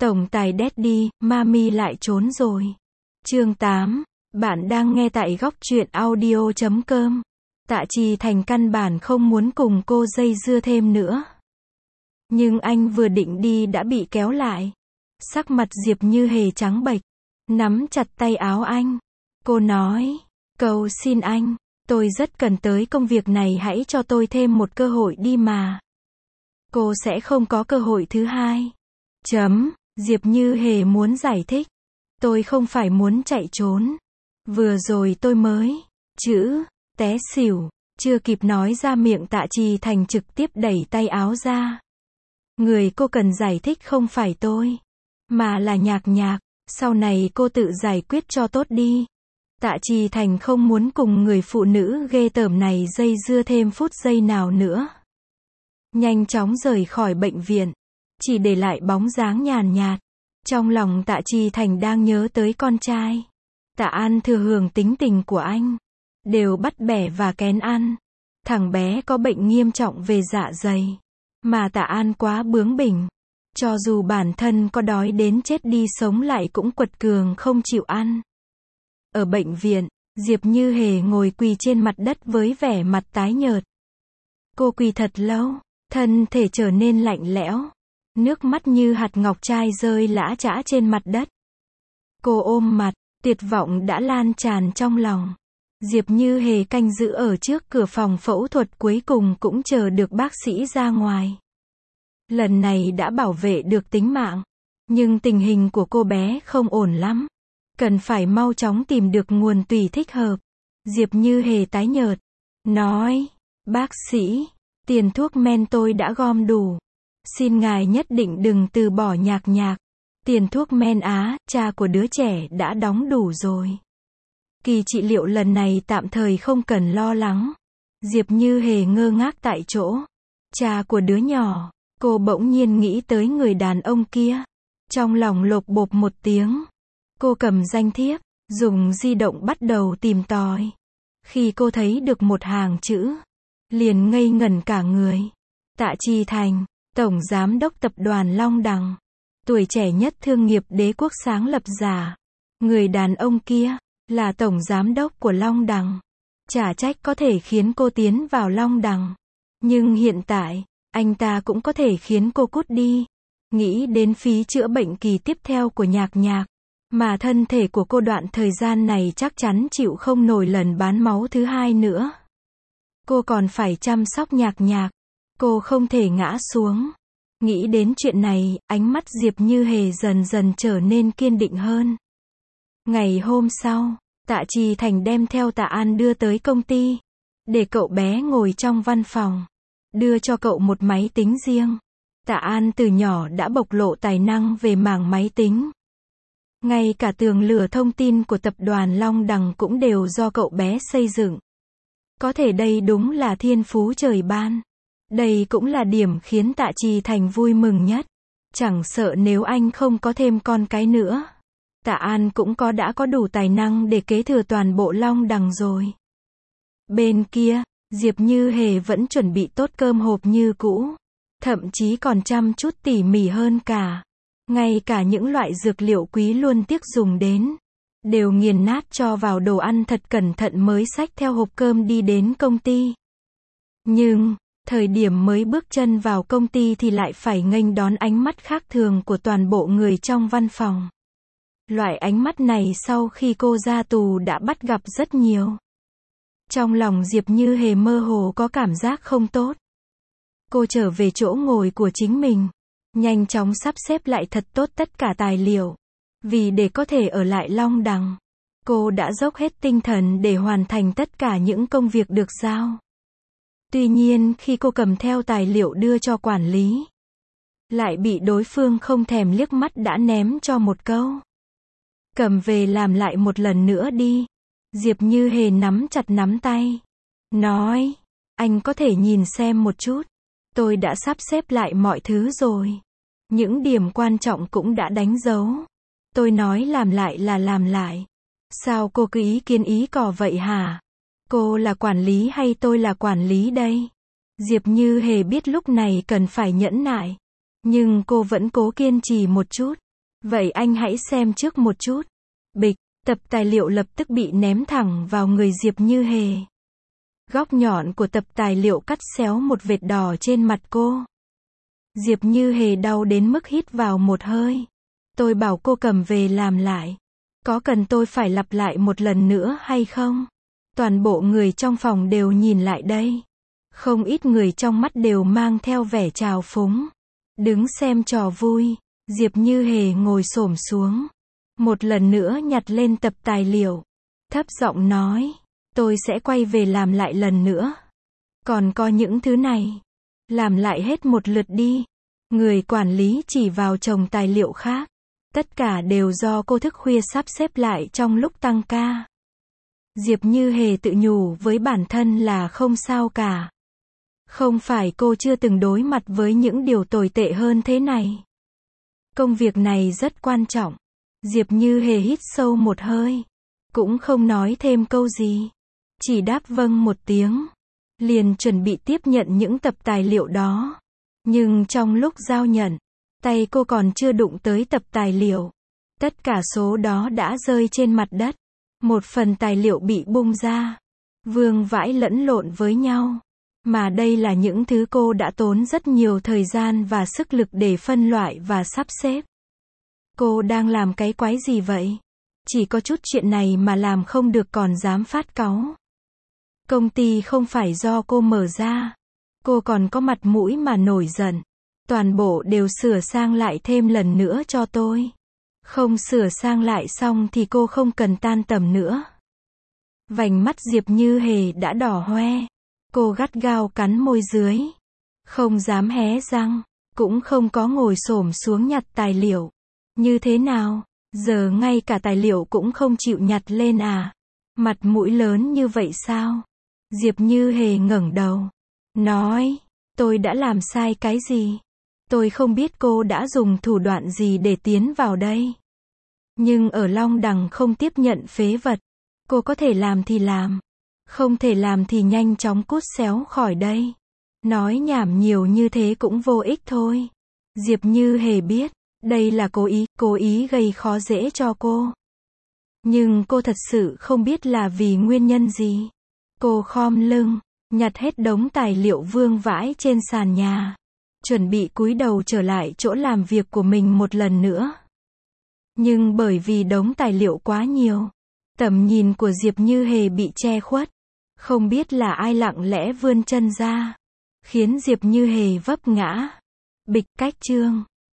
Tổng tài Daddy, Mami lại trốn rồi. Chương 8. Bạn đang nghe tại góc truyện audio.com. Tạ Trì Thành căn bản không muốn cùng cô dây dưa thêm nữa. Nhưng anh vừa định đi đã bị kéo lại. Sắc mặt Diệp Như Hề trắng bệch, nắm chặt tay áo anh. Cô nói, cầu xin anh, tôi rất cần tới công việc này, hãy cho tôi thêm một cơ hội đi mà. Cô sẽ không có cơ hội thứ hai. Diệp Như Hề muốn giải thích. Tôi không phải muốn chạy trốn. Vừa rồi tôi mới té xỉu. Chưa kịp nói ra miệng, Tạ Trì Thành trực tiếp đẩy tay áo ra. Người cô cần giải thích không phải tôi, mà là Nhạc Nhạc. Sau này cô tự giải quyết cho tốt đi. Tạ Trì Thành không muốn cùng người phụ nữ ghê tởm này dây dưa thêm phút giây nào nữa. Nhanh chóng rời khỏi bệnh viện, chỉ để lại bóng dáng nhàn nhạt. Trong lòng Tạ Trì Thành đang nhớ tới con trai. Tạ An thừa hưởng tính tình của anh, đều bắt bẻ và kén ăn. Thằng bé có bệnh nghiêm trọng về dạ dày, mà Tạ An quá bướng bỉnh. Cho dù bản thân có đói đến chết đi sống lại cũng quật cường không chịu ăn. Ở bệnh viện, Diệp Như Hề ngồi quỳ trên mặt đất với vẻ mặt tái nhợt. Cô quỳ thật lâu, thân thể trở nên lạnh lẽo. Nước mắt như hạt ngọc trai rơi lã chã trên mặt đất. Cô ôm mặt, tuyệt vọng đã lan tràn trong lòng. Diệp Như Hề canh giữ ở trước cửa phòng phẫu thuật, cuối cùng cũng chờ được bác sĩ ra ngoài. Lần này đã bảo vệ được tính mạng. Nhưng tình hình của cô bé không ổn lắm. Cần phải mau chóng tìm được nguồn tủy thích hợp. Diệp Như Hề tái nhợt, nói, bác sĩ, tiền thuốc men tôi đã gom đủ. Xin ngài nhất định đừng từ bỏ Nhạc Nhạc. Tiền thuốc men cha của đứa trẻ đã đóng đủ rồi. Kỳ trị liệu lần này tạm thời không cần lo lắng. Diệp Như Hề ngơ ngác tại chỗ. Cha của đứa nhỏ, cô bỗng nhiên nghĩ tới người đàn ông kia. Trong lòng lộp bộp một tiếng. Cô cầm danh thiếp, dùng di động bắt đầu tìm tòi. Khi cô thấy được một hàng chữ, liền ngây ngẩn cả người. Tạ Trì Thành, Tổng Giám đốc Tập đoàn Long Đằng. Tuổi trẻ nhất thương nghiệp Đế Quốc sáng lập giả. Người đàn ông kia, là Tổng Giám đốc của Long Đằng. Chả trách có thể khiến cô tiến vào Long Đằng. Nhưng hiện tại, anh ta cũng có thể khiến cô cút đi. Nghĩ đến phí chữa bệnh kỳ tiếp theo của Nhạc Nhạc. Mà thân thể của cô đoạn thời gian này chắc chắn chịu không nổi lần bán máu thứ hai nữa. Cô còn phải chăm sóc Nhạc Nhạc. Cô không thể ngã xuống. Nghĩ đến chuyện này, ánh mắt Diệp Như Hề dần dần trở nên kiên định hơn. Ngày hôm sau, Tạ Trì Thành đem theo Tạ An đưa tới công ty. Để cậu bé ngồi trong văn phòng. Đưa cho cậu một máy tính riêng. Tạ An từ nhỏ đã bộc lộ tài năng về mảng máy tính. Ngay cả tường lửa thông tin của tập đoàn Long Đằng cũng đều do cậu bé xây dựng. Có thể đây đúng là thiên phú trời ban. Đây cũng là điểm khiến Tạ Trì Thành vui mừng nhất. Chẳng sợ nếu anh không có thêm con cái nữa. Tạ An cũng đã có đủ tài năng để kế thừa toàn bộ Long Đằng rồi. Bên kia, Diệp Như Hề vẫn chuẩn bị tốt cơm hộp như cũ. Thậm chí còn chăm chút tỉ mỉ hơn cả. Ngay cả những loại dược liệu quý luôn tiếc dùng đến, đều nghiền nát cho vào đồ ăn thật cẩn thận mới xách theo hộp cơm đi đến công ty. Nhưng, thời điểm mới bước chân vào công ty thì lại phải nghênh đón ánh mắt khác thường của toàn bộ người trong văn phòng. Loại ánh mắt này sau khi cô ra tù đã bắt gặp rất nhiều. Trong lòng Diệp Như Hề mơ hồ có cảm giác không tốt. Cô trở về chỗ ngồi của chính mình. Nhanh chóng sắp xếp lại thật tốt tất cả tài liệu. Vì để có thể ở lại Long Đằng, cô đã dốc hết tinh thần để hoàn thành tất cả những công việc được giao. Tuy nhiên khi cô cầm theo tài liệu đưa cho quản lý, lại bị đối phương không thèm liếc mắt đã ném cho một câu. Cầm về làm lại một lần nữa đi. Diệp Như Hề nắm chặt nắm tay. Nói, anh có thể nhìn xem một chút. Tôi đã sắp xếp lại mọi thứ rồi. Những điểm quan trọng cũng đã đánh dấu. Tôi nói làm lại là làm lại. Sao cô cứ ý kiến ý cò vậy hả? Cô là quản lý hay tôi là quản lý đây? Diệp Như Hề biết lúc này cần phải nhẫn nại. Nhưng cô vẫn cố kiên trì một chút. Vậy anh hãy xem trước một chút. Bịch, tập tài liệu lập tức bị ném thẳng vào người Diệp Như Hề. Góc nhọn của tập tài liệu cắt xéo một vệt đỏ trên mặt cô. Diệp Như Hề đau đến mức hít vào một hơi. Tôi bảo cô cầm về làm lại. Có cần tôi phải lặp lại một lần nữa hay không? Toàn bộ người trong phòng đều nhìn lại đây. Không ít người trong mắt đều mang theo vẻ trào phúng. Đứng xem trò vui. Diệp Như Hề ngồi xổm xuống. Một lần nữa nhặt lên tập tài liệu. Thấp giọng nói. Tôi sẽ quay về làm lại lần nữa. Còn có những thứ này. Làm lại hết một lượt đi. Người quản lý chỉ vào chồng tài liệu khác. Tất cả đều do cô thức khuya sắp xếp lại trong lúc tăng ca. Diệp Như Hề tự nhủ với bản thân là không sao cả. Không phải cô chưa từng đối mặt với những điều tồi tệ hơn thế này. Công việc này rất quan trọng. Diệp Như Hề hít sâu một hơi. Cũng không nói thêm câu gì. Chỉ đáp vâng một tiếng. Liền chuẩn bị tiếp nhận những tập tài liệu đó. Nhưng trong lúc giao nhận, tay cô còn chưa đụng tới tập tài liệu. Tất cả số đó đã rơi trên mặt đất. Một phần tài liệu bị bung ra. Vương vãi lẫn lộn với nhau. Mà đây là những thứ cô đã tốn rất nhiều thời gian và sức lực để phân loại và sắp xếp. Cô đang làm cái quái gì vậy? Chỉ có chút chuyện này mà làm không được còn dám phát cáu. Công ty không phải do cô mở ra. Cô còn có mặt mũi mà nổi giận. Toàn bộ đều sửa sang lại thêm lần nữa cho tôi. Không sửa sang lại xong thì cô không cần tan tầm nữa. Vành mắt Diệp Như Hề đã đỏ hoe. Cô gắt gao cắn môi dưới. Không dám hé răng. Cũng không có ngồi xổm xuống nhặt tài liệu. Như thế nào? Giờ ngay cả tài liệu cũng không chịu nhặt lên à? Mặt mũi lớn như vậy sao? Diệp Như Hề ngẩng đầu. Nói. Tôi đã làm sai cái gì? Tôi không biết cô đã dùng thủ đoạn gì để tiến vào đây. Nhưng ở Long Đằng không tiếp nhận phế vật. Cô có thể làm thì làm. Không thể làm thì nhanh chóng cút xéo khỏi đây. Nói nhảm nhiều như thế cũng vô ích thôi. Diệp Như Hề biết. Đây là cố ý gây khó dễ cho cô. Nhưng cô thật sự không biết là vì nguyên nhân gì. Cô khom lưng, nhặt hết đống tài liệu vương vãi trên sàn nhà. Chuẩn bị cúi đầu trở lại chỗ làm việc của mình một lần nữa. Nhưng bởi vì đống tài liệu quá nhiều, tầm nhìn của Diệp Như Hề bị che khuất. Không biết là ai lặng lẽ vươn chân ra, khiến Diệp Như Hề vấp ngã. Bịch, cách chương.